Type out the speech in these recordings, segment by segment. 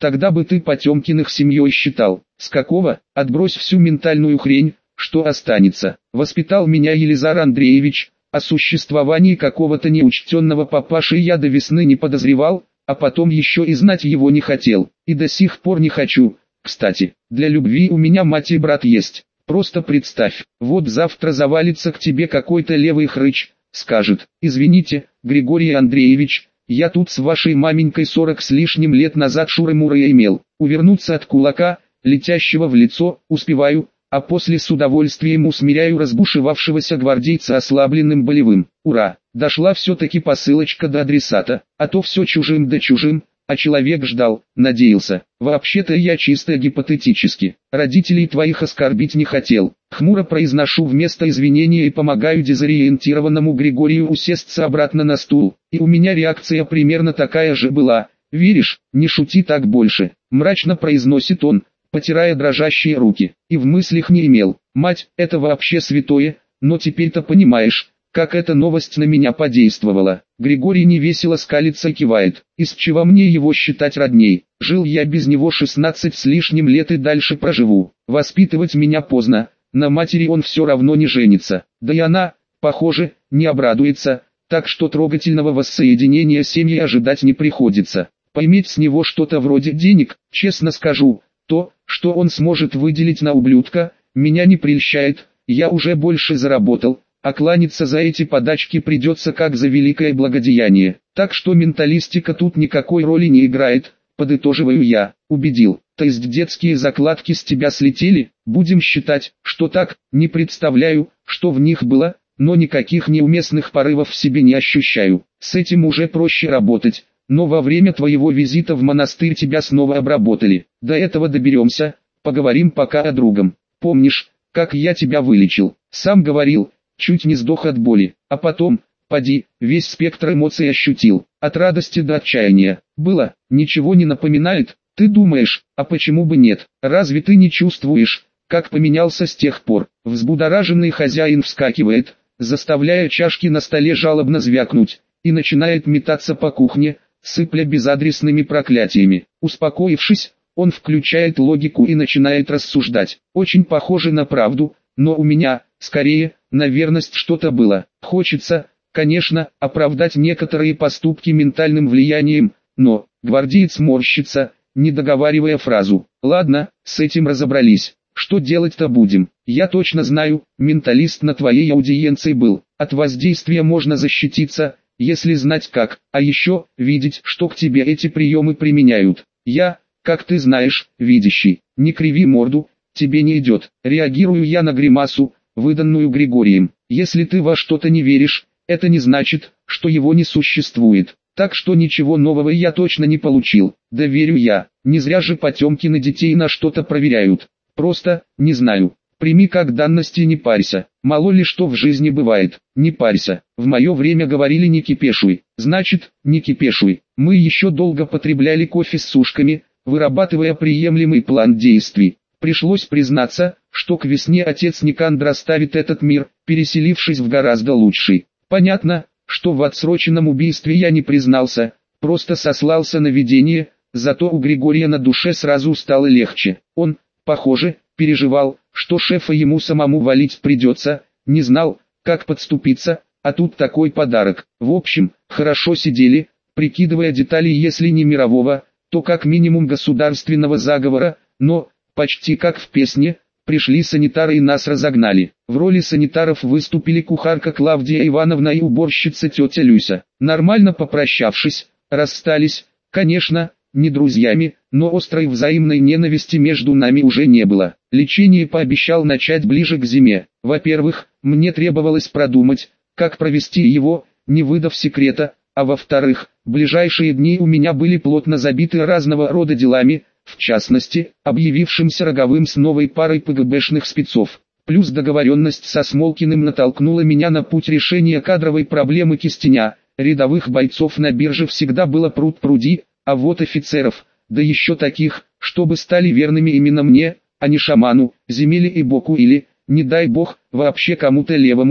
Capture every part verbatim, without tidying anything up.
Тогда бы ты Потемкиных семьей считал. С какого? Отбрось всю ментальную хрень, что останется. Воспитал меня Елизар Андреевич. О существовании какого-то неучтенного папаши я до весны не подозревал, а потом еще и знать его не хотел. И до сих пор не хочу. Кстати, для любви у меня мать и брат есть. Просто представь, вот завтра завалится к тебе какой-то левый хрыч, скажет: извините, Григорий Андреевич, я тут с вашей маменькой сорок с лишним лет назад шуры-муры имел. Увернуться от кулака, летящего в лицо, успеваю, а после с удовольствием усмиряю разбушевавшегося гвардейца ослабленным болевым. Ура! Дошла все-таки посылочка до адресата, а то все чужим да чужим, а человек ждал, надеялся. Вообще-то я чисто гипотетически, родителей твоих оскорбить не хотел. Хмуро произношу вместо извинения и помогаю дезориентированному Григорию усесться обратно на стул. И у меня реакция примерно такая же была. Веришь, не шути так больше, мрачно произносит он, потирая дрожащие руки. И в мыслях не имел. Мать, это вообще святое, но теперь-то понимаешь, как эта новость на меня подействовала. Григорий невесело скалится и кивает. Из чего мне его считать родней? Жил я без него шестнадцать с лишним лет и дальше проживу. Воспитывать меня поздно, на матери он все равно не женится. Да и она, похоже, не обрадуется, так что трогательного воссоединения семьи ожидать не приходится. Поиметь с него что-то вроде денег, честно скажу, то, что он сможет выделить на ублюдка, меня не прельщает, я уже больше заработал. А кланяться за эти подачки придется как за великое благодеяние. Так что менталистика тут никакой роли не играет, подытоживаю я. Убедил. То есть детские закладки с тебя слетели? Будем считать, что так. Не представляю, что в них было, но никаких неуместных порывов в себе не ощущаю. С этим уже проще работать. Но во время твоего визита в монастырь тебя снова обработали. До этого доберемся, поговорим пока о другом. Помнишь, как я тебя вылечил? Сам говорил. Чуть не сдох от боли, а потом, поди, весь спектр эмоций ощутил, от радости до отчаяния. Было, ничего не напоминает? Ты думаешь, а почему бы нет? Разве ты не чувствуешь, как поменялся с тех пор? Взбудораженный хозяин вскакивает, заставляя чашки на столе жалобно звякнуть, и начинает метаться по кухне, сыпля безадресными проклятиями. Успокоившись, он включает логику и начинает рассуждать. Очень похоже на правду, но у меня, скорее, на верность что-то было. Хочется, конечно, оправдать некоторые поступки ментальным влиянием, но гвардеец морщится, не договаривая фразу. Ладно, с этим разобрались. Что делать-то будем? Я точно знаю, менталист на твоей аудиенции был. От воздействия можно защититься, если знать как, а еще видеть, что к тебе эти приемы применяют. Я, как ты знаешь, видящий. Не криви морду, тебе не идет. Реагирую я на гримасу, выданную Григорием. Если ты во что-то не веришь, это не значит, что его не существует. Так что ничего нового я точно не получил. Да верю я, не зря же Потемкины детей на что-то проверяют. Просто, не знаю. Прими как данность и не парься. Мало ли что в жизни бывает. Не парься. В мое время говорили не кипешуй. Значит, не кипешуй. Мы еще долго потребляли кофе с сушками, вырабатывая приемлемый план действий. Пришлось признаться, что к весне отец Никандр оставит этот мир, переселившись в гораздо лучший. Понятно, что в отсроченном убийстве я не признался, просто сослался на видение, зато у Григория на душе сразу стало легче. Он, похоже, переживал, что шефа ему самому валить придется, не знал, как подступиться, а тут такой подарок. В общем, хорошо сидели, прикидывая детали, если не мирового, то как минимум государственного заговора, но, почти как в песне, пришли санитары и нас разогнали. В роли санитаров выступили кухарка Клавдия Ивановна и уборщица тетя Люся. Нормально попрощавшись, расстались, конечно, не друзьями, но острой взаимной ненависти между нами уже не было. Лечение пообещал начать ближе к зиме. Во-первых, мне требовалось продумать, как провести его, не выдав секрета, а во-вторых, ближайшие дни у меня были плотно забиты разного рода делами, в частности, объявившимся Роговым с новой парой ПГБшных спецов. Плюс договоренность со Смолкиным натолкнула меня на путь решения кадровой проблемы Кистеня. Рядовых бойцов на бирже всегда было пруд-пруди, а вот офицеров, да еще таких, чтобы стали верными именно мне, а не шаману, Земеле и Боку или, не дай бог, вообще кому-то левому,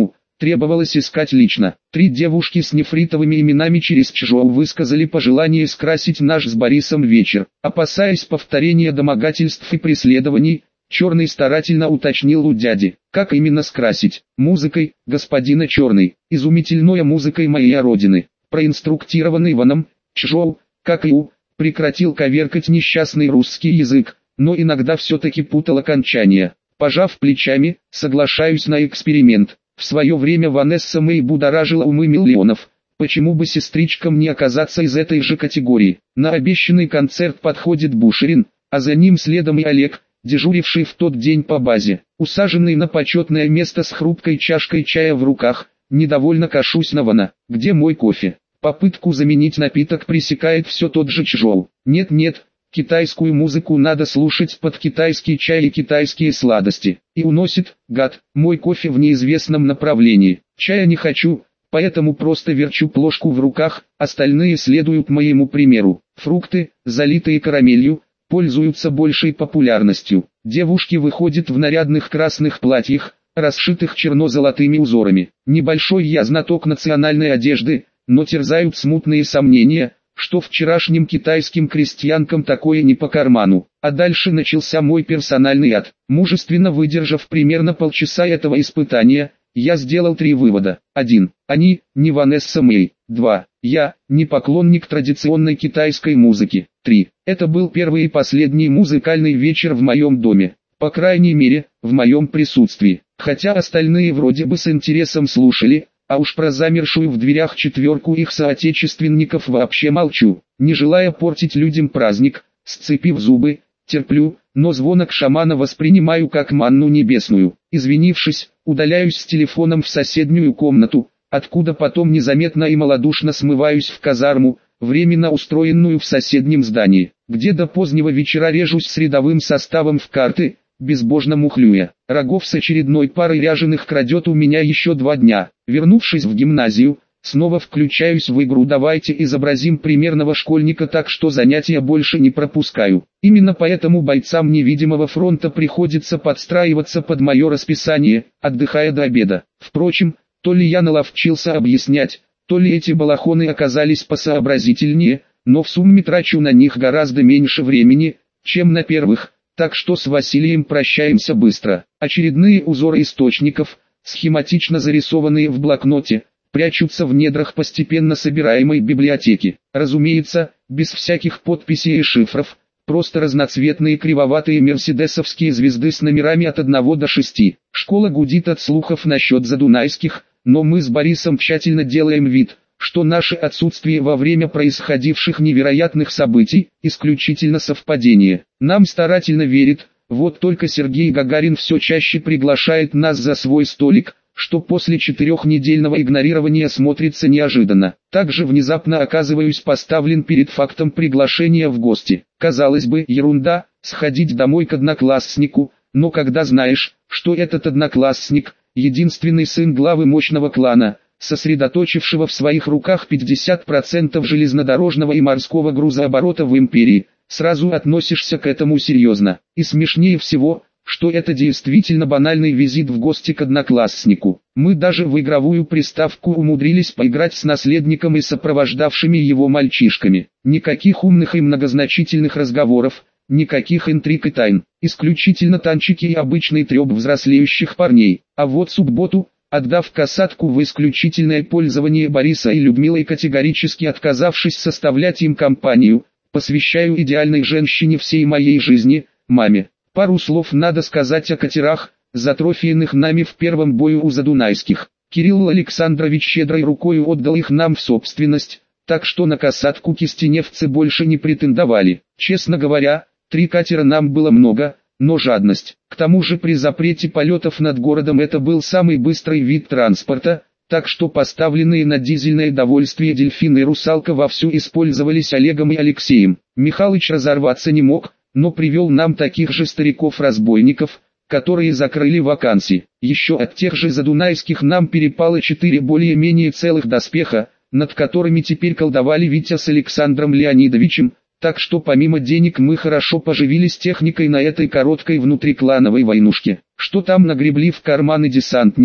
требовалось искать лично. Три девушки с нефритовыми именами через Чжоу высказали пожелание скрасить наш с Борисом вечер. Опасаясь повторения домогательств и преследований, Черный старательно уточнил у дяди, как именно скрасить. Музыкой, господина Черный, изумительной музыкой моей родины. Проинструктированный Иваном, Чжоу, как и у, прекратил коверкать несчастный русский язык, но иногда все-таки путал окончания. Пожав плечами, соглашаюсь на эксперимент. В свое время Ванесса Мэй будоражила умы миллионов. Почему бы сестричкам не оказаться из этой же категории? На обещанный концерт подходит Бушерин, а за ним следом и Олег, дежуривший в тот день по базе. Усаженный на почетное место с хрупкой чашкой чая в руках, недовольно кашусь на Вана. Где мой кофе? Попытку заменить напиток пресекает все тот же Чжоу. Нет-нет, китайскую музыку надо слушать под китайский чай и китайские сладости. И уносит, гад, мой кофе в неизвестном направлении. Чая не хочу, поэтому просто верчу плошку в руках, остальные следуют моему примеру. Фрукты, залитые карамелью, пользуются большей популярностью. Девушки выходят в нарядных красных платьях, расшитых черно-золотыми узорами. Небольшой я знаток национальной одежды, но терзают смутные сомнения, что вчерашним китайским крестьянкам такое не по карману. А дальше начался мой персональный ад. Мужественно выдержав примерно полчаса этого испытания, я сделал три вывода. один. Они не Ванесса Мэй. два. Я не поклонник традиционной китайской музыки. три. Это был первый и последний музыкальный вечер в моем доме. По крайней мере, в моем присутствии. Хотя остальные вроде бы с интересом слушали, а уж про замершую в дверях четверку их соотечественников вообще молчу. Не желая портить людям праздник, сцепив зубы, терплю, но звонок шамана воспринимаю как манну небесную. Извинившись, удаляюсь с телефоном в соседнюю комнату, откуда потом незаметно и малодушно смываюсь в казарму, временно устроенную в соседнем здании, где до позднего вечера режусь с рядовым составом в карты, безбожно мухлюя. Рогов с очередной парой ряженых крадет у меня еще два дня. Вернувшись в гимназию, снова включаюсь в игру «Давайте изобразим примерного школьника так, что занятия больше не пропускаю». Именно поэтому бойцам невидимого фронта приходится подстраиваться под мое расписание, отдыхая до обеда. Впрочем, то ли я наловчился объяснять, то ли эти балахоны оказались посообразительнее, но в сумме трачу на них гораздо меньше времени, чем на первых. Так что с Василием прощаемся быстро. Очередные узоры источников, схематично зарисованные в блокноте, прячутся в недрах постепенно собираемой библиотеки. Разумеется, без всяких подписей и шифров, просто разноцветные кривоватые мерседесовские звезды с номерами от одного до шести. Школа гудит от слухов насчет задунайских, но мы с Борисом тщательно делаем вид, что наше отсутствие во время происходивших невероятных событий – исключительно совпадение. Нам старательно верит, вот только Сергей Гагарин все чаще приглашает нас за свой столик, что после четырехнедельного игнорирования смотрится неожиданно. Также внезапно оказываюсь поставлен перед фактом приглашения в гости. Казалось бы, ерунда, сходить домой к однокласснику, но когда знаешь, что этот одноклассник – единственный сын главы мощного клана, сосредоточившего в своих руках пятьдесят процентов железнодорожного и морского грузооборота в империи, сразу относишься к этому серьезно. И смешнее всего, что это действительно банальный визит в гости к однокласснику. Мы даже в игровую приставку умудрились поиграть с наследником и сопровождавшими его мальчишками. Никаких умных и многозначительных разговоров, никаких интриг и тайн, исключительно танчики и обычный треп взрослеющих парней. А вот субботу, отдав касатку в исключительное пользование Бориса и Людмилой, категорически отказавшись составлять им компанию, посвящаю идеальной женщине всей моей жизни, маме. Пару слов надо сказать о катерах, затрофейных нами в первом бою у задунайских. Кирилл Александрович щедрой рукой отдал их нам в собственность, так что на касатку кистеневцы больше не претендовали. Честно говоря, три катера нам было много, но жадность. К тому же при запрете полетов над городом это был самый быстрый вид транспорта, так что поставленные на дизельное довольствие дельфин и русалка вовсю использовались Олегом и Алексеем. Михалыч разорваться не мог, но привел нам таких же стариков-разбойников, которые закрыли вакансии. Еще от тех же задунайских нам перепало четыре более-менее целых доспеха, над которыми теперь колдовали Витя с Александром Леонидовичем, так что помимо денег мы хорошо поживились техникой на этой короткой внутриклановой войнушке. Что там нагребли в карманы десантники,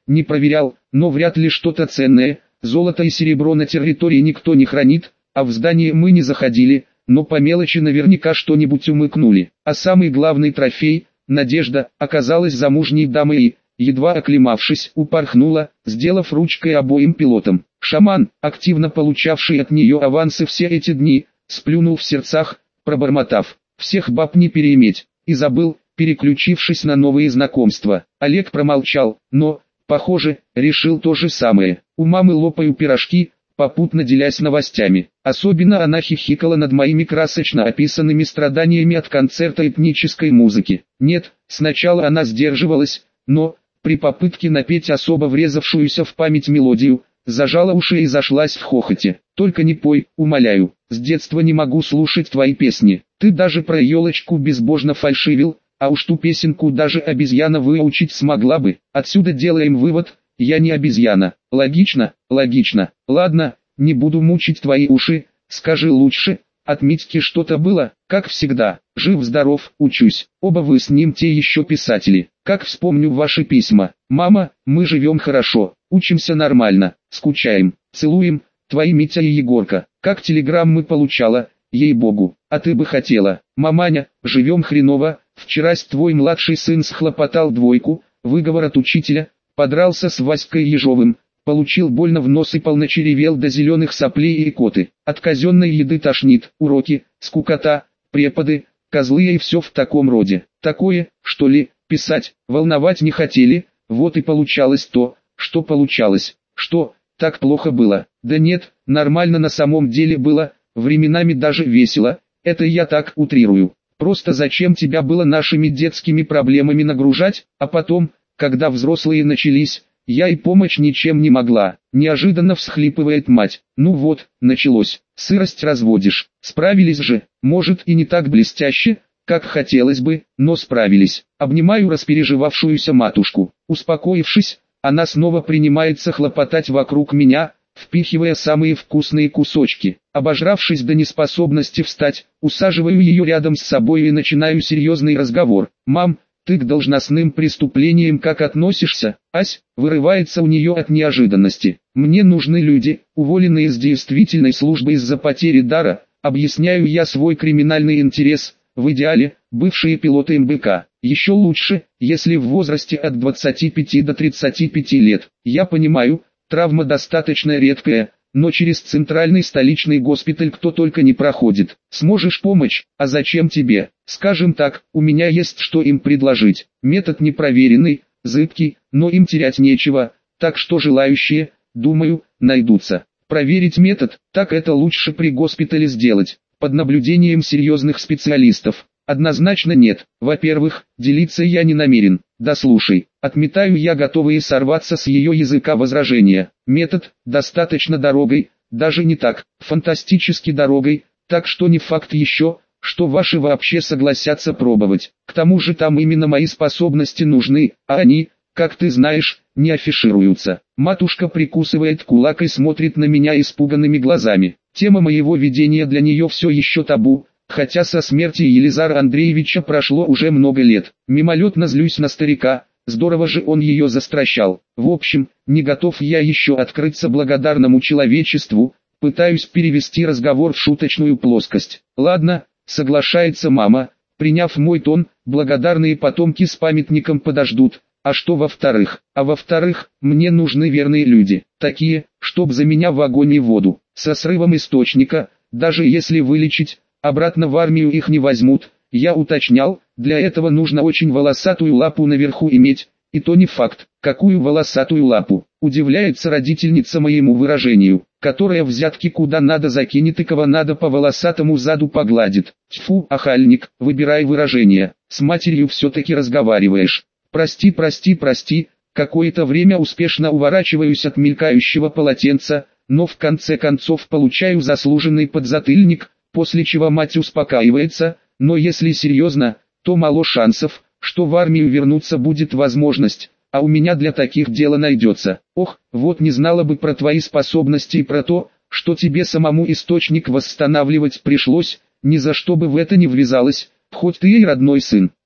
не проверял, но вряд ли что-то ценное. Золото и серебро на территории никто не хранит, а в здание мы не заходили, но по мелочи наверняка что-нибудь умыкнули. А самый главный трофей, Надежда, оказалась замужней дамой и, едва оклемавшись, упорхнула, сделав ручкой обоим пилотам. Шаман, активно получавший от нее авансы все эти дни, сплюнул в сердцах, пробормотав: «Всех баб не переиметь», и забыл, переключившись на новые знакомства. Олег промолчал, но, похоже, решил то же самое. У мамы лопаю пирожки, попутно делясь новостями. Особенно она хихикала над моими красочно описанными страданиями от концерта этнической музыки. Нет, сначала она сдерживалась, но, при попытке напеть особо врезавшуюся в память мелодию, зажала уши и зашлась в хохоте. «Только не пой, умоляю, с детства не могу слушать твои песни. Ты даже про елочку безбожно фальшивил, а уж ту песенку даже обезьяна выучить смогла бы. Отсюда делаем вывод, я не обезьяна. Логично, логично. Ладно, не буду мучить твои уши, скажи лучше, от Митьки что-то было?» «Как всегда, жив-здоров, учусь. Оба вы с ним те еще писатели. Как вспомню ваши письма. Мама, мы живем хорошо, учимся нормально, скучаем, целуем, твои Митя и Егорка. Как телеграммы получала, ей-богу, а ты бы хотела. Маманя, живем хреново, вчерась твой младший сын схлопотал двойку, выговор от учителя, подрался с Васькой Ежовым, получил больно в нос и полночи ревел до зеленых соплей и икоты. От казенной еды тошнит, уроки, скукота, преподы, козлы и все в таком роде. Такое, что ли, писать, волновать не хотели, вот и получалось то, что получалось. Что, так плохо было? Да нет, нормально на самом деле было, временами даже весело, это я так утрирую. Просто зачем тебя было нашими детскими проблемами нагружать, а потом, когда взрослые начались, я и помочь ничем не могла. Неожиданно всхлипывает мать. Ну вот, началось. Сырость разводишь. Справились же, может и не так блестяще, как хотелось бы, но справились. Обнимаю распереживавшуюся матушку. Успокоившись, она снова принимается хлопотать вокруг меня, впихивая самые вкусные кусочки. Обожравшись до неспособности встать, усаживаю ее рядом с собой и начинаю серьезный разговор. «Мам, ты к должностным преступлениям как относишься?» «Ась», вырывается у нее от неожиданности. «Мне нужны люди, уволенные с действительной службы из-за потери дара», объясняю я свой криминальный интерес, в идеале, бывшие пилоты эм бэ ка. Еще лучше, если в возрасте от двадцати пяти до тридцати пяти лет. Я понимаю, травма достаточно редкая, но через центральный столичный госпиталь кто только не проходит. Сможешь помочь? А зачем тебе? Скажем так, у меня есть что им предложить. Метод непроверенный, зыбкий, но им терять нечего, так что желающие, думаю, найдутся. Проверить метод, так это лучше при госпитале сделать, под наблюдением серьезных специалистов. Однозначно нет. Во-первых, делиться я не намерен. Да слушай, отметаю я готовые сорваться с ее языка возражения. Метод, достаточно дорогой, даже не так, фантастически дорогой, так что не факт еще, что ваши вообще согласятся пробовать. К тому же там именно мои способности нужны, а они, как ты знаешь, не афишируются. Матушка прикусывает кулак и смотрит на меня испуганными глазами. Тема моего видения для нее все еще табу, хотя со смерти Елизара Андреевича прошло уже много лет. Мимолетно злюсь на старика, здорово же он ее застращал. В общем, не готов я еще открыться благодарному человечеству, пытаюсь перевести разговор в шуточную плоскость. Ладно, соглашается мама, приняв мой тон, благодарные потомки с памятником подождут. А что во-вторых? А во-вторых, мне нужны верные люди, такие, чтоб за меня в огонь и воду, со срывом источника, даже если вылечить, обратно в армию их не возьмут. Я уточнял, для этого нужно очень волосатую лапу наверху иметь, и то не факт, какую волосатую лапу. Удивляется родительница моему выражению, которая взятки куда надо закинет и кого надо по волосатому заду погладит. Тьфу, охальник, выбирай выражение, с матерью все-таки разговариваешь. Прости, прости, прости, какое-то время успешно уворачиваюсь от мелькающего полотенца, но в конце концов получаю заслуженный подзатыльник, после чего мать успокаивается, но если серьезно, то мало шансов, что в армию вернуться будет возможность, а у меня для таких дело найдется. Ох, вот не знала бы про твои способности и про то, что тебе самому источник восстанавливать пришлось, ни за что бы в это не ввязалась, хоть ты и родной сын.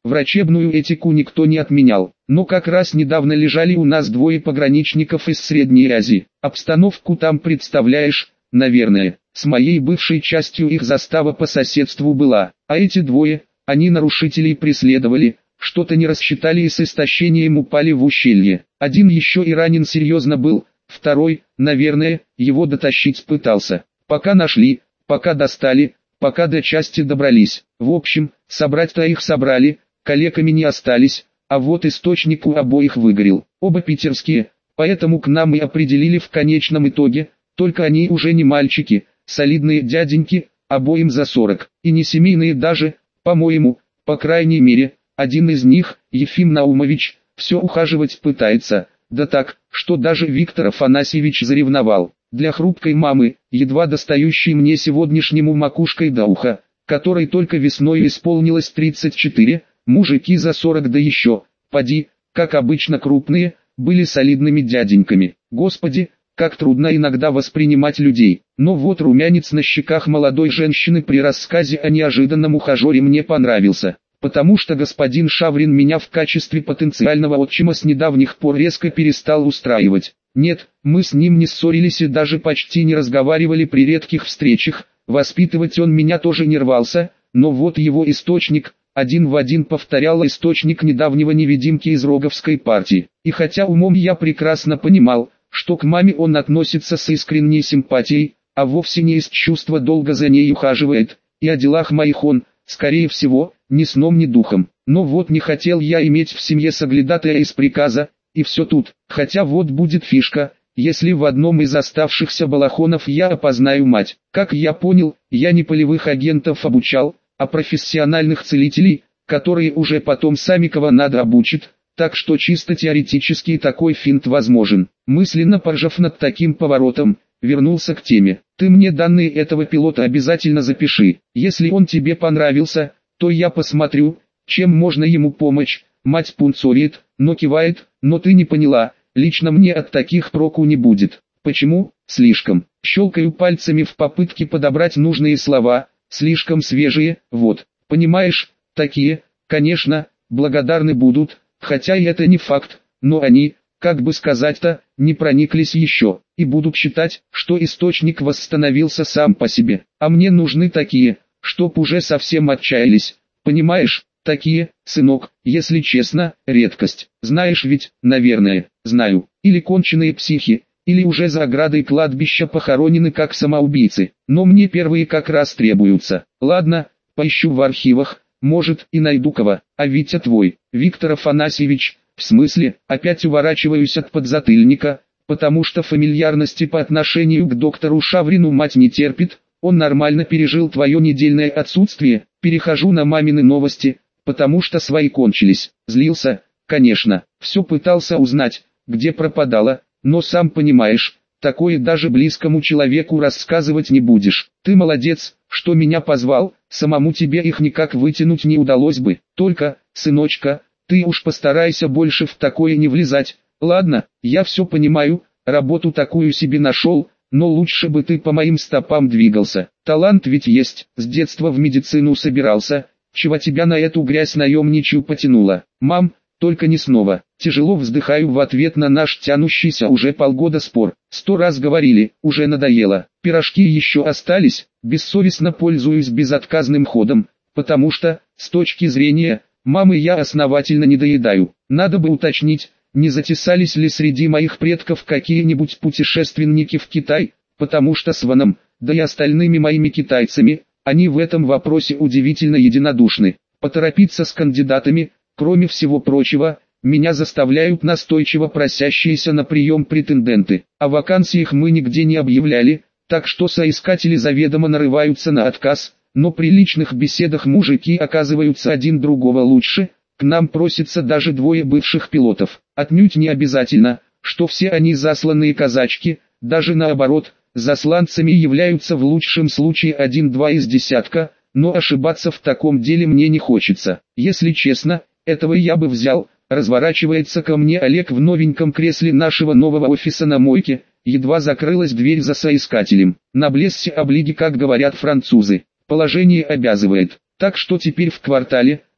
Врачебную этику никто не отменял, но как раз недавно лежали у нас двое пограничников из Средней Азии. Обстановку там представляешь, наверное. С моей бывшей частью их застава по соседству была, а эти двое, они нарушителей преследовали, что-то не рассчитали и с истощением упали в ущелье. Один еще и ранен серьезно был, второй, наверное, его дотащить пытался. Пока нашли, пока достали, пока до части добрались. В общем, собрать-то их собрали, калеками не остались, а вот источник у обоих выгорел. Оба питерские, поэтому к нам и определили в конечном итоге, только они уже не мальчики, солидные дяденьки, обоим за сорок, и не семейные даже, по-моему, по крайней мере, один из них, Ефим Наумович, все ухаживать пытается, да так, что даже Виктор Афанасьевич заревновал. Для хрупкой мамы, едва достающей мне сегодняшнему макушкой до уха, которой только весной исполнилось тридцать четыре, мужики за сорок да еще, поди, как обычно крупные, были солидными дяденьками. Господи, как трудно иногда воспринимать людей. Но вот румянец на щеках молодой женщины при рассказе о неожиданном ухажере мне понравился. Потому что господин Шаврин меня в качестве потенциального отчима с недавних пор резко перестал устраивать. Нет, мы с ним не ссорились и даже почти не разговаривали при редких встречах, воспитывать он меня тоже не рвался, но вот его источник, один в один повторял источник недавнего невидимки из Роговской партии. И хотя умом я прекрасно понимал, что к маме он относится с искренней симпатией, а вовсе не из чувства долга за ней ухаживает, и о делах моих он, скорее всего, ни сном ни духом. Но вот не хотел я иметь в семье соглядатая из приказа, и все тут. Хотя вот будет фишка, если в одном из оставшихся балахонов я опознаю мать. Как я понял, я не полевых агентов обучал, а профессиональных целителей, которые уже потом сами кого надо обучат, так что чисто теоретически такой финт возможен. Мысленно поржав над таким поворотом, вернулся к теме. Ты мне данные этого пилота обязательно запиши. Если он тебе понравился, то я посмотрю, чем можно ему помочь. Мать пунцовит, но кивает, но ты не поняла, лично мне от таких проку не будет. Почему? Слишком. Щелкаю пальцами в попытке подобрать нужные слова, слишком свежие, вот. Понимаешь, такие, конечно, благодарны будут, хотя и это не факт, но они, как бы сказать-то, не прониклись еще, и будут считать, что источник восстановился сам по себе. А мне нужны такие, чтоб уже совсем отчаялись, понимаешь? Такие, сынок, если честно, редкость. Знаешь ведь, наверное, знаю, или конченые психи, или уже за оградой кладбища похоронены как самоубийцы. Но мне первые как раз требуются. Ладно, поищу в архивах, может и найду кого. А Витя твой, Виктор Афанасьевич, в смысле, опять уворачиваюсь от подзатыльника, потому что фамильярности по отношению к доктору Шаврину мать не терпит. Он нормально пережил твое недельное отсутствие. Перехожу на мамины новости, потому что свои кончились. Злился, конечно, все пытался узнать, где пропадала, но сам понимаешь, такое даже близкому человеку рассказывать не будешь. Ты молодец, что меня позвал, самому тебе их никак вытянуть не удалось бы. Только, сыночка, ты уж постарайся больше в такое не влезать. Ладно, я все понимаю, работу такую себе нашел, но лучше бы ты по моим стопам двигался. Талант ведь есть, с детства в медицину собирался. Чего тебя на эту грязь наемничью потянуло? Мам, только не снова. Тяжело вздыхаю в ответ на наш тянущийся уже полгода спор. Сто раз говорили, уже надоело. Пирожки еще остались, бессовестно пользуюсь безотказным ходом, потому что, с точки зрения мамы, я основательно не доедаю. Надо бы уточнить, не затесались ли среди моих предков какие-нибудь путешественники в Китай, потому что с Ваном, да и остальными моими китайцами, они в этом вопросе удивительно единодушны. Поторопиться с кандидатами, кроме всего прочего, меня заставляют настойчиво просящиеся на прием претенденты. О вакансиях мы нигде не объявляли, так что соискатели заведомо нарываются на отказ, но при личных беседах мужики оказываются один другого лучше. К нам просятся даже двое бывших пилотов. Отнюдь не обязательно, что все они засланные казачки, даже наоборот. Засланцами являются в лучшем случае один-два из десятка, но ошибаться в таком деле мне не хочется. Если честно, этого я бы взял. Разворачивается ко мне Олег в новеньком кресле нашего нового офиса на мойке, едва закрылась дверь за соискателем. На блессе облиги, как говорят французы, положение обязывает. Так что теперь в квартале,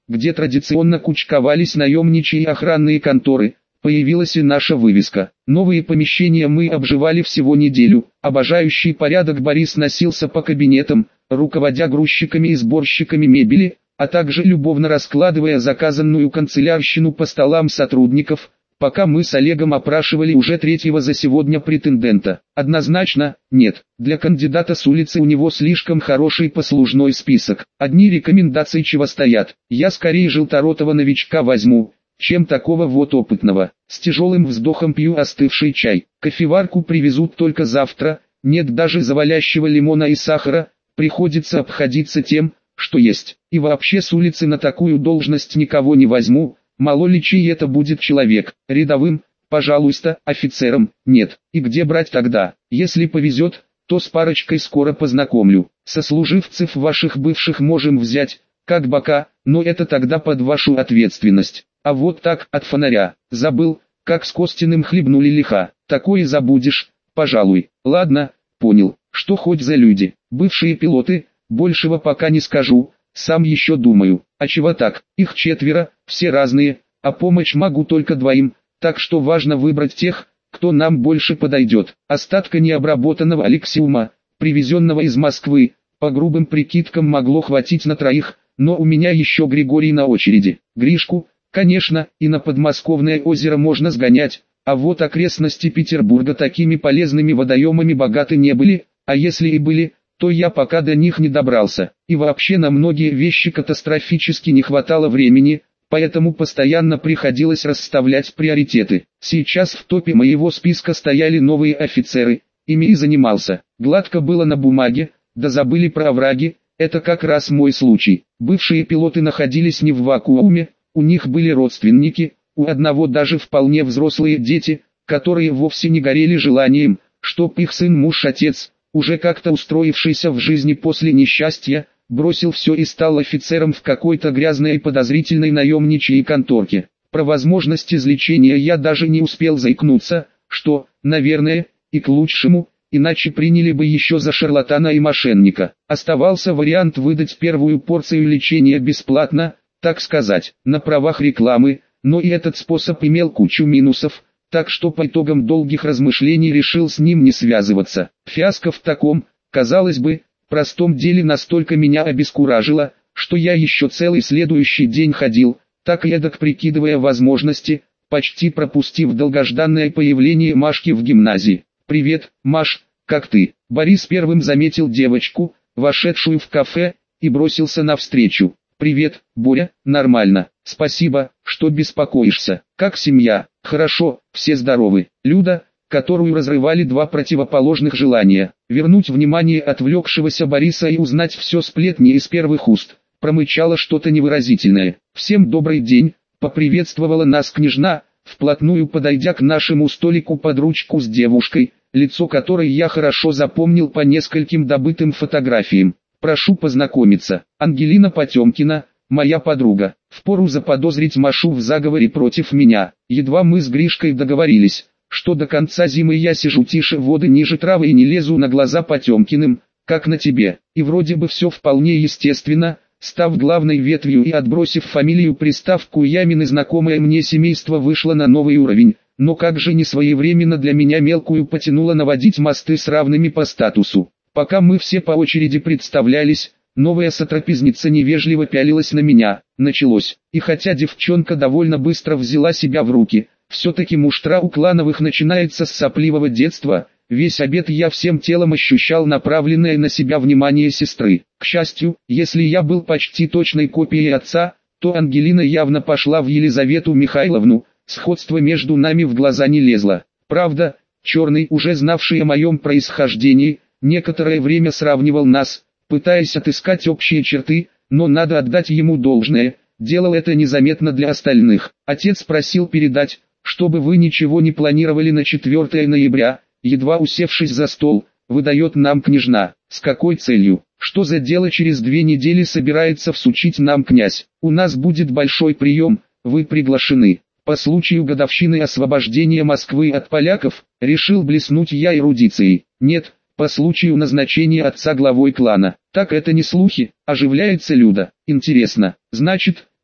где традиционно кучковались наемничьи и охранные конторы, появилась и наша вывеска. Новые помещения мы обживали всего неделю. Обожающий порядок Борис носился по кабинетам, руководя грузчиками и сборщиками мебели, а также любовно раскладывая заказанную канцелярщину по столам сотрудников, пока мы с Олегом опрашивали уже третьего за сегодня претендента. Однозначно, нет, для кандидата с улицы у него слишком хороший послужной список. Одни рекомендации чего стоят. Я скорее желторотого новичка возьму, чем такого вот опытного. С тяжелым вздохом пью остывший чай. Кофеварку привезут только завтра, нет даже завалящего лимона и сахара, приходится обходиться тем, что есть. И вообще с улицы на такую должность никого не возьму, мало ли чей это будет человек. Рядовым, пожалуйста, офицером, нет. И где брать тогда? Если повезет, то с парочкой скоро познакомлю. Сослуживцев ваших бывших можем взять, как бока, но это тогда под вашу ответственность. А вот так, от фонаря, забыл, как с Костиным хлебнули лиха. Такое забудешь, пожалуй. Ладно, понял, что хоть за люди. Бывшие пилоты, большего пока не скажу, сам еще думаю. А чего так, их четверо, все разные, а помочь могу только двоим, так что важно выбрать тех, кто нам больше подойдет. Остатка необработанного алексиума, привезенного из Москвы, по грубым прикидкам могло хватить на троих, но у меня еще Григорий на очереди. Гришку, конечно, и на подмосковное озеро можно сгонять, а вот окрестности Петербурга такими полезными водоемами богаты не были, а если и были, то я пока до них не добрался, и вообще на многие вещи катастрофически не хватало времени, поэтому постоянно приходилось расставлять приоритеты. Сейчас в топе моего списка стояли новые офицеры, ими и занимался. Гладко было на бумаге, да забыли про овраги, это как раз мой случай. Бывшие пилоты находились не в вакууме, у них были родственники, у одного даже вполне взрослые дети, которые вовсе не горели желанием, чтоб их сын-муж-отец, уже как-то устроившийся в жизни после несчастья, бросил все и стал офицером в какой-то грязной и подозрительной наемничьей конторке. Про возможность излечения я даже не успел заикнуться, что, наверное, и к лучшему, иначе приняли бы еще за шарлатана и мошенника. Оставался вариант выдать первую порцию лечения бесплатно, так сказать, на правах рекламы, но и этот способ имел кучу минусов, так что по итогам долгих размышлений решил с ним не связываться. Фиаско в таком, казалось бы, простом деле настолько меня обескуражило, что я еще целый следующий день ходил, так и эдак прикидывая возможности, почти пропустив долгожданное появление Машки в гимназии. «Привет, Маш, как ты?» Борис первым заметил девочку, вошедшую в кафе, и бросился навстречу. «Привет, Боря, нормально, спасибо, что беспокоишься. Как семья?» «Хорошо, все здоровы». Люда, которую разрывали два противоположных желания, вернуть внимание отвлекшегося Бориса и узнать все сплетни из первых уст, промычала что-то невыразительное. «Всем добрый день», поприветствовала нас княжна, вплотную подойдя к нашему столику под ручку с девушкой, лицо которой я хорошо запомнил по нескольким добытым фотографиям. «Прошу познакомиться, Ангелина Потемкина, моя подруга». Впору заподозрить Машу в заговоре против меня. Едва мы с Гришкой договорились, что до конца зимы я сижу тише воды ниже травы и не лезу на глаза Потемкиным, как на тебе. И вроде бы все вполне естественно, став главной ветвью и отбросив фамилию приставку Ямин, и знакомое мне семейство вышло на новый уровень. Но как же несвоевременно для меня мелкую потянуло наводить мосты с равными по статусу. Пока мы все по очереди представлялись, новая сотрапезница невежливо пялилась на меня. Началось. И хотя девчонка довольно быстро взяла себя в руки, все-таки муштра у Клановых начинается с сопливого детства, весь обед я всем телом ощущал направленное на себя внимание сестры. К счастью, если я был почти точной копией отца, то Ангелина явно пошла в Елизавету Михайловну, сходство между нами в глаза не лезло. Правда, Черный, уже знавший о моем происхождении, некоторое время сравнивал нас, пытаясь отыскать общие черты, но надо отдать ему должное, делал это незаметно для остальных. Отец просил передать, чтобы вы ничего не планировали на четвёртое ноября, едва усевшись за стол, выдает нам княжна. С какой целью? Что за дело через две недели собирается всучить нам князь? У нас будет большой прием, вы приглашены. По случаю годовщины освобождения Москвы от поляков, решил блеснуть я эрудицией. Нет, по случаю назначения отца главой клана. Так это не слухи, оживляется Люда. Интересно, значит,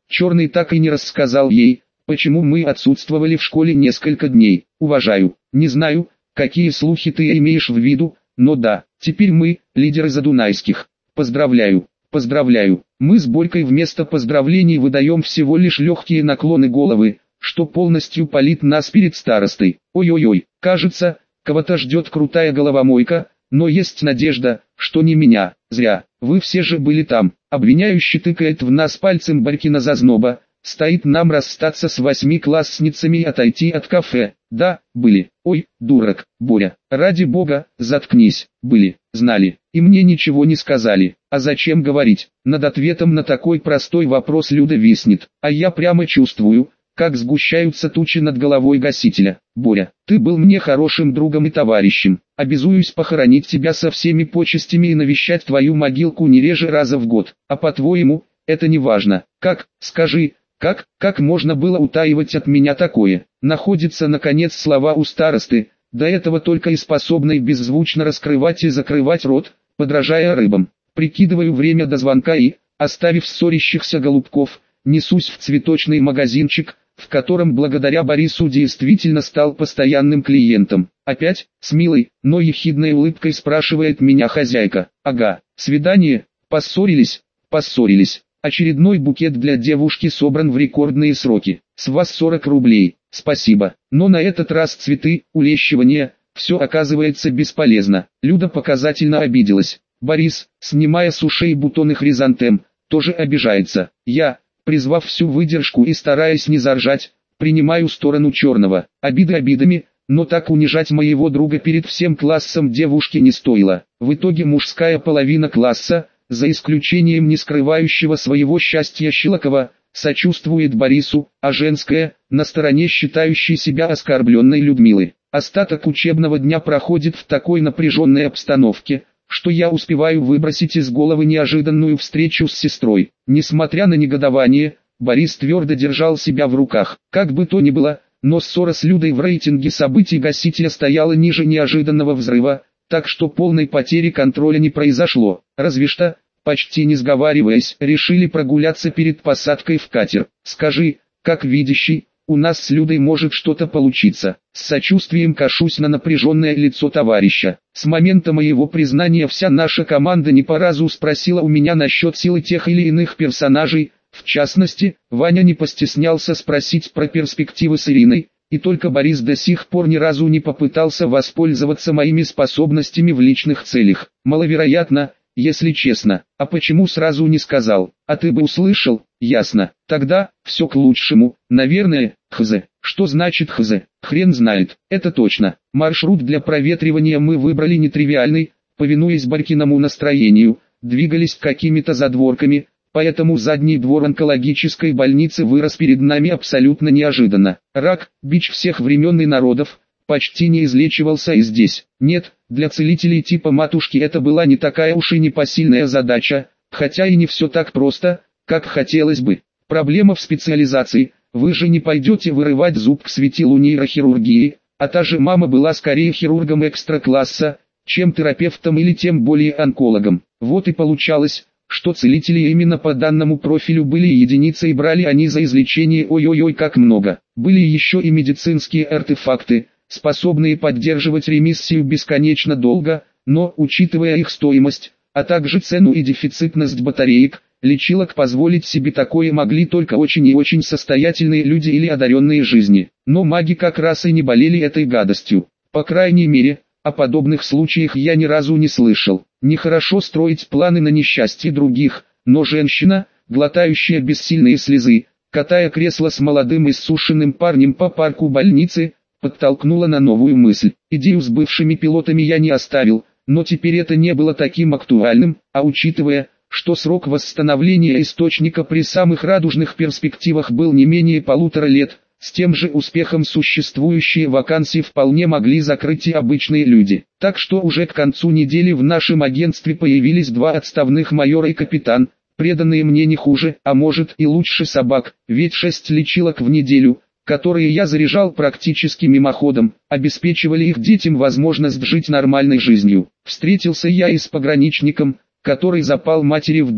Черный так и не рассказал ей, почему мы отсутствовали в школе несколько дней. Уважаю. Не знаю, какие слухи ты имеешь в виду, но да, теперь мы, лидеры задунайских. Поздравляю, поздравляю. Мы с Борькой вместо поздравлений выдаем всего лишь легкие наклоны головы, что полностью палит нас перед старостой. Ой-ой-ой, кажется, кого-то ждет крутая головомойка, но есть надежда, что не меня. Зря, вы все же были там. Обвиняющий тыкает в нас пальцем Борькина зазноба. Стоит нам расстаться с восьмиклассницами и отойти от кафе. Да, были. Ой, дурак, Боря. Ради бога, заткнись. Были, знали. И мне ничего не сказали. А зачем говорить? Над ответом на такой простой вопрос Люда виснет. А я прямо чувствую, как сгущаются тучи над головой гасителя. Боря, ты был мне хорошим другом и товарищем. Обязуюсь похоронить тебя со всеми почестями и навещать твою могилку не реже раза в год. А по-твоему, это не важно. Как, скажи, как, как можно было утаивать от меня такое? Находится наконец слова у старосты, до этого только и способной беззвучно раскрывать и закрывать рот, подражая рыбам. Прикидываю время до звонка и, оставив ссорящихся голубков, несусь в цветочный магазинчик, в котором благодаря Борису действительно стал постоянным клиентом. Опять, с милой, но ехидной улыбкой спрашивает меня хозяйка. Ага, свидание, поссорились, поссорились. Очередной букет для девушки собран в рекордные сроки. С вас сорок рублей, спасибо. Но на этот раз цветы, улещивание, все оказывается бесполезно. Люда показательно обиделась. Борис, снимая с ушей бутоны хризантем, тоже обижается. Я, призвав всю выдержку и стараясь не заржать, принимаю сторону черного. Обиды обидами, но так унижать моего друга перед всем классом девушки не стоило. В итоге мужская половина класса, за исключением не скрывающего своего счастья Щелокова, сочувствует Борису, а женская, на стороне считающей себя оскорбленной Людмилы. Остаток учебного дня проходит в такой напряженной обстановке, что я успеваю выбросить из головы неожиданную встречу с сестрой. Несмотря на негодование, Борис твердо держал себя в руках. Как бы то ни было, но ссора с Людой в рейтинге событий гасителя стояла ниже неожиданного взрыва, так что полной потери контроля не произошло. Разве что, почти не сговариваясь, решили прогуляться перед посадкой в катер. Скажи, как видящий, у нас с Людой может что-то получиться. С сочувствием кашусь на напряженное лицо товарища. С момента моего признания вся наша команда не по разу спросила у меня насчет силы тех или иных персонажей. В частности, Ваня не постеснялся спросить про перспективы с Ириной. И только Борис до сих пор ни разу не попытался воспользоваться моими способностями в личных целях. Маловероятно, если честно. А почему сразу не сказал? А ты бы услышал? Ясно. Тогда, все к лучшему. Наверное, хз. Что значит хз? Хрен знает. Это точно. Маршрут для проветривания мы выбрали нетривиальный, повинуясь Борькиному настроению, двигались какими-то задворками. Поэтому задний двор онкологической больницы вырос перед нами абсолютно неожиданно. Рак, бич всех времен и народов, почти не излечивался и здесь. Нет, для целителей типа матушки это была не такая уж и непосильная задача, хотя и не все так просто, как хотелось бы. Проблема в специализации, вы же не пойдете вырывать зуб к светилу нейрохирургии, а та же мама была скорее хирургом экстра-класса, чем терапевтом или тем более онкологом. Вот и получалось, что целители именно по данному профилю были единицы и брали они за излечение ой-ой-ой как много. Были еще и медицинские артефакты, способные поддерживать ремиссию бесконечно долго, но, учитывая их стоимость, а также цену и дефицитность батареек, лечилок позволить себе такое могли только очень и очень состоятельные люди или одаренные жизни. Но маги как раз и не болели этой гадостью. По крайней мере, о подобных случаях я ни разу не слышал. Нехорошо строить планы на несчастье других, но женщина, глотающая бессильные слезы, катая кресло с молодым иссушенным парнем по парку больницы, подтолкнула на новую мысль. Идею с бывшими пилотами я не оставил, но теперь это не было таким актуальным, а учитывая, что срок восстановления источника при самых радужных перспективах был не менее полутора лет, с тем же успехом существующие вакансии вполне могли закрыть и обычные люди. Так что уже к концу недели в нашем агентстве появились два отставных майора и капитан, преданные мне не хуже, а может и лучше собак, ведь шесть лечилок в неделю, которые я заряжал практически мимоходом, обеспечивали их детям возможность жить нормальной жизнью. Встретился я и с пограничником, который запал матери в душу.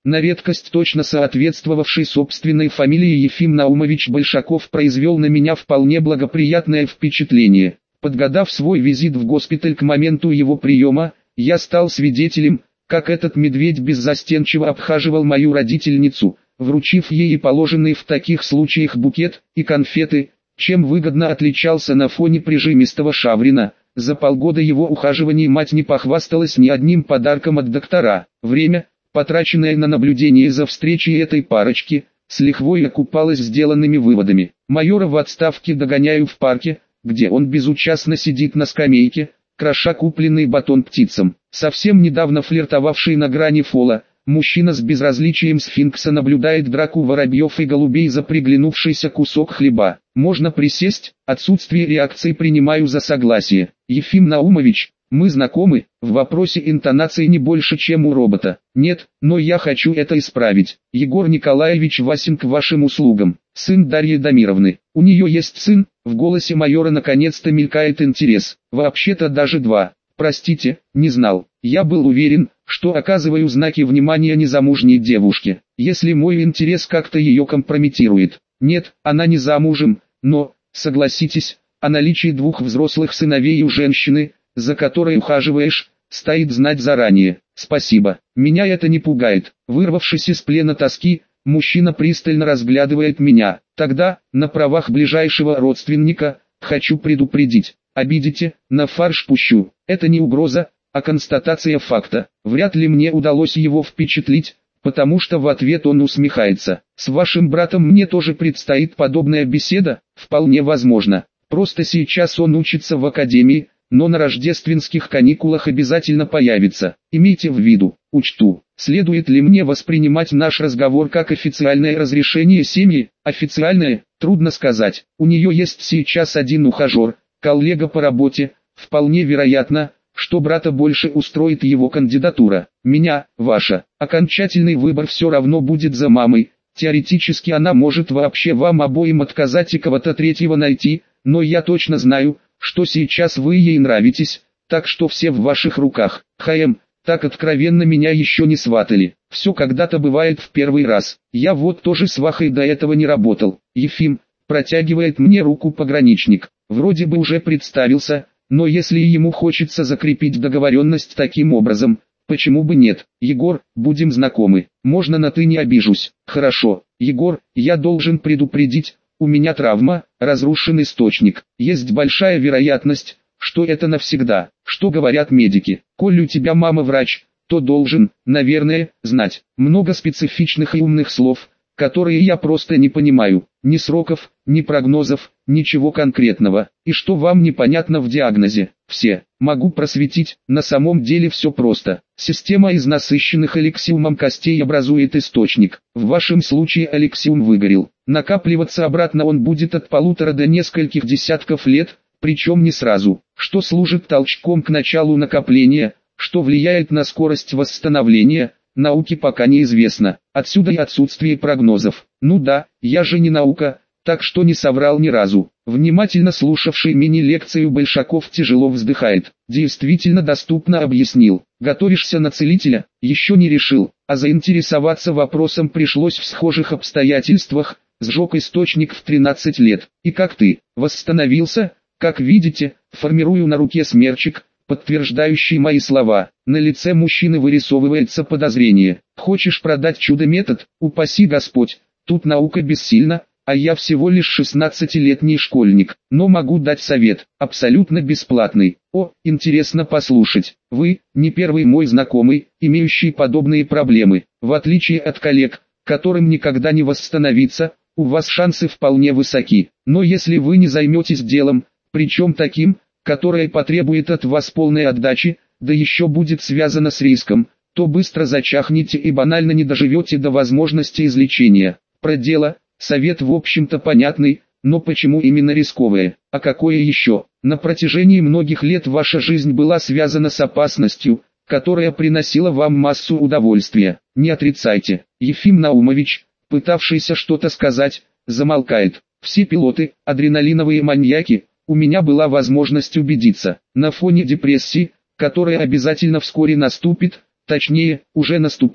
на редкость точно соответствовавший собственной фамилии Ефим Наумович Большаков, произвел на меня вполне благоприятное впечатление. Подгадав свой визит в госпиталь к моменту его приема, я стал свидетелем, как этот медведь беззастенчиво обхаживал мою родительницу, вручив ей положенный в таких случаях букет и конфеты, чем выгодно отличался на фоне прижимистого Шаврина. За полгода его ухаживаний мать не похвасталась ни одним подарком от доктора. Время, потраченное на наблюдение за встречей этой парочки, с лихвой окупалось сделанными выводами. Майора в отставке догоняю в парке, где он безучастно сидит на скамейке, кроша купленный батон птицам. Совсем недавно флиртовавший на грани фола, мужчина с безразличием сфинкса наблюдает драку воробьев и голубей за приглянувшийся кусок хлеба. Можно присесть, отсутствие реакции принимаю за согласие. Ефим Наумович, мы знакомы, в вопросе интонации не больше, чем у робота. Нет, но я хочу это исправить. Егор Николаевич Васин к вашим услугам, сын Дарьи Дамировны. У нее есть сын, в голосе майора наконец-то мелькает интерес. Вообще-то даже два. Простите, не знал. Я был уверен, что оказываю знаки внимания незамужней девушке, если мой интерес как-то ее компрометирует. Нет, она не замужем, но, согласитесь, о наличии двух взрослых сыновей у женщины, за которой ухаживаешь, стоит знать заранее. Спасибо, меня это не пугает. Вырвавшись из плена тоски, мужчина пристально разглядывает меня. Тогда, на правах ближайшего родственника, хочу предупредить. Обидите, на фарш пущу. Это не угроза, а констатация факта. Вряд ли мне удалось его впечатлить, потому что в ответ он усмехается. С вашим братом мне тоже предстоит подобная беседа, вполне возможно. Просто сейчас он учится в академии, но на рождественских каникулах обязательно появится. Имейте в виду, учту. Следует ли мне воспринимать наш разговор как официальное разрешение семьи? Официальное, трудно сказать. У нее есть сейчас один ухажер, коллега по работе. Вполне вероятно, что брата больше устроит его кандидатура. Меня, ваша. Окончательный выбор все равно будет за мамой. Теоретически она может вообще вам обоим отказать и кого-то третьего найти, но я точно знаю, что сейчас вы ей нравитесь, так что все в ваших руках. Хаем, так откровенно меня еще не сватали. Все когда-то бывает в первый раз. Я вот тоже с Вахой до этого не работал. Ефим, протягивает мне руку пограничник. Вроде бы уже представился, но если ему хочется закрепить договоренность таким образом, почему бы нет? Егор, будем знакомы. Можно на «ты», не обижусь. Хорошо. Егор, я должен предупредить, у меня травма, разрушен источник. Есть большая вероятность, что это навсегда. Что говорят медики? Коль у тебя мама врач, то должен, наверное, знать много специфичных и умных слов, которые я просто не понимаю. Ни сроков, ни прогнозов, ничего конкретного. И что вам непонятно в диагнозе? Все. Могу просветить, на самом деле все просто. Система из насыщенных эликсиумом костей образует источник. В вашем случае эликсиум выгорел. Накапливаться обратно он будет от полутора до нескольких десятков лет, причем не сразу. Что служит толчком к началу накопления, что влияет на скорость восстановления, науке пока неизвестно. Отсюда и отсутствие прогнозов. Ну да, я же не наука, так что не соврал ни разу. Внимательно слушавший мини-лекцию Большаков тяжело вздыхает. Действительно доступно объяснил. Готовишься на целителя? Еще не решил, а заинтересоваться вопросом пришлось в схожих обстоятельствах. Сжег источник в тринадцать лет. И как ты? Восстановился? Как видите, формирую на руке смерчик, подтверждающий мои слова. На лице мужчины вырисовывается подозрение. Хочешь продать чудо-метод? Упаси Господь. Тут наука бессильна, а я всего лишь шестнадцатилетний школьник. Но могу дать совет, абсолютно бесплатный. О, интересно послушать. Вы, не первый мой знакомый, имеющий подобные проблемы. В отличие от коллег, которым никогда не восстановиться, у вас шансы вполне высоки. Но если вы не займетесь делом, причем таким, которое потребует от вас полной отдачи, да еще будет связано с риском, то быстро зачахнете и банально не доживете до возможности излечения. Про дело, совет в общем-то понятный, но почему именно рисковое? А какое еще? На протяжении многих лет ваша жизнь была связана с опасностью, которая приносила вам массу удовольствия. Не отрицайте. Ефим Наумович, пытавшийся что-то сказать, замолкает. Все пилоты, адреналиновые маньяки. У меня была возможность убедиться. На фоне депрессии, которая обязательно вскоре наступит, точнее, уже наступила,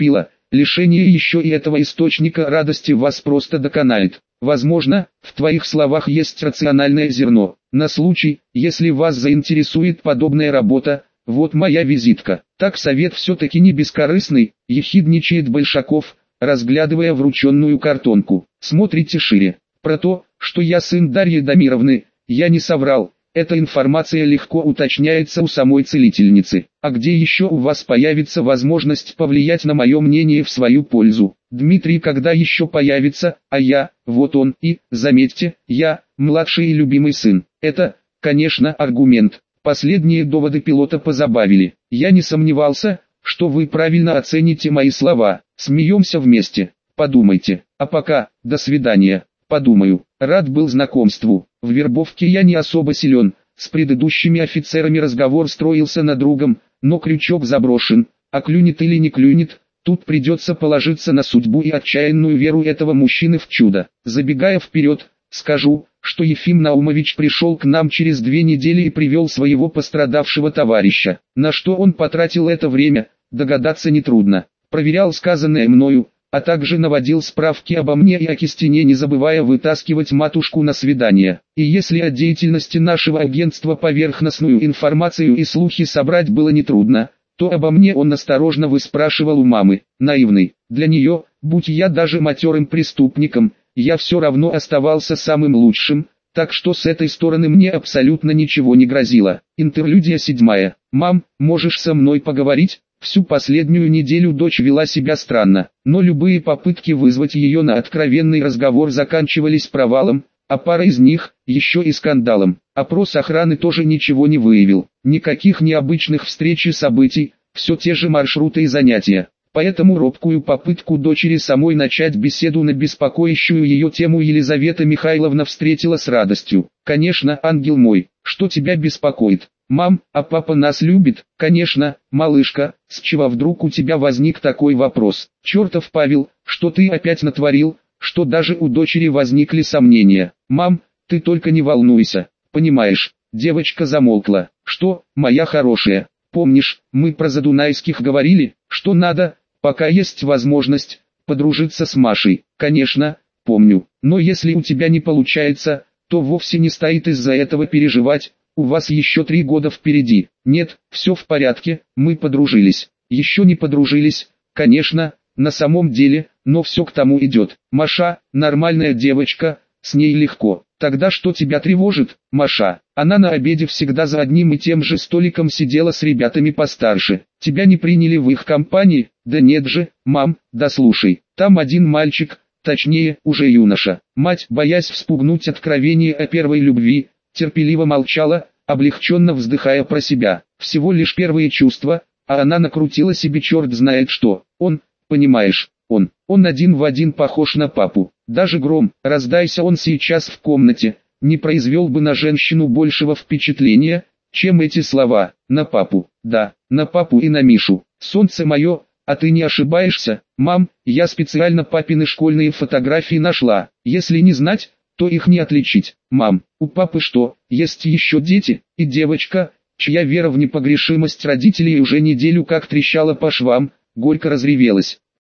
лишение еще и этого источника радости вас просто доконает. Возможно, в твоих словах есть рациональное зерно. На случай, если вас заинтересует подобная работа, вот моя визитка. Так совет все-таки не бескорыстный, ехидничает Большаков, разглядывая врученную картонку. Смотрите шире. Про то, что я сын Дарьи Дамировны, я не соврал. Эта информация легко уточняется у самой целительницы. А где еще у вас появится возможность повлиять на мое мнение в свою пользу? Дмитрий когда еще появится, а я, вот он и, заметьте, я, младший и любимый сын. Это, конечно, аргумент. Последние доводы пилота позабавили. Я не сомневался, что вы правильно оцените мои слова. Смеемся вместе. Подумайте. А пока, до свидания. Подумаю. Рад был знакомству. В вербовке я не особо силен. С предыдущими офицерами разговор строился на другом, но крючок заброшен. А клюнет или не клюнет, тут придется положиться на судьбу и отчаянную веру этого мужчины в чудо. Забегая вперед, скажу, что Ефим Наумович пришел к нам через две недели и привел своего пострадавшего товарища. На что он потратил это время, догадаться нетрудно. Проверял сказанное мною, а также наводил справки обо мне и о Кистине, не забывая вытаскивать матушку на свидание. И если о деятельности нашего агентства поверхностную информацию и слухи собрать было нетрудно, то обо мне он осторожно выспрашивал у мамы. Наивный. Для нее, будь я даже матерым преступником, я все равно оставался самым лучшим, так что с этой стороны мне абсолютно ничего не грозило. Интерлюдия седьмая. «Мам, можешь со мной поговорить?» Всю последнюю неделю дочь вела себя странно, но любые попытки вызвать ее на откровенный разговор заканчивались провалом, а пара из них – еще и скандалом. Опрос охраны тоже ничего не выявил, никаких необычных встреч и событий, все те же маршруты и занятия. Поэтому робкую попытку дочери самой начать беседу на беспокоящую ее тему Елизавета Михайловна встретила с радостью. «Конечно, ангел мой, что тебя беспокоит? Мам, а папа нас любит?» «Конечно, малышка, с чего вдруг у тебя возник такой вопрос?» «Чертов Павел, что ты опять натворил, что даже у дочери возникли сомнения?» «Мам, ты только не волнуйся, понимаешь?» Девочка замолкла. «Что, моя хорошая, помнишь, мы про Задунайских говорили, что надо, пока есть возможность, подружиться с Машей?» «Конечно, помню, но если у тебя не получается, то вовсе не стоит из-за этого переживать. У вас еще три года впереди». «Нет, все в порядке, мы подружились». «Еще не подружились, конечно, на самом деле, но все к тому идет. Маша, нормальная девочка, с ней легко». «Тогда что тебя тревожит, Маша?» «Она на обеде всегда за одним и тем же столиком сидела с ребятами постарше. Тебя не приняли в их компании?» «Да нет же, мам, да слушай, там один мальчик, точнее, уже юноша». Мать, боясь вспугнуть откровение о первой любви, терпеливо молчала, облегченно вздыхая про себя. Всего лишь первые чувства, а она накрутила себе черт знает что. Он, понимаешь, он, он один в один похож на папу. Даже гром, раздайся он сейчас в комнате, не произвел бы на женщину большего впечатления, чем эти слова. На папу, да, на папу и на Мишу. Солнце мое, а ты не ошибаешься? Мам, я специально папины школьные фотографии нашла. Если не знать, то их не отличить. Мам, у папы что, есть еще дети? И девочка, чья вера в непогрешимость родителей уже неделю как трещала по швам, горько разревелась.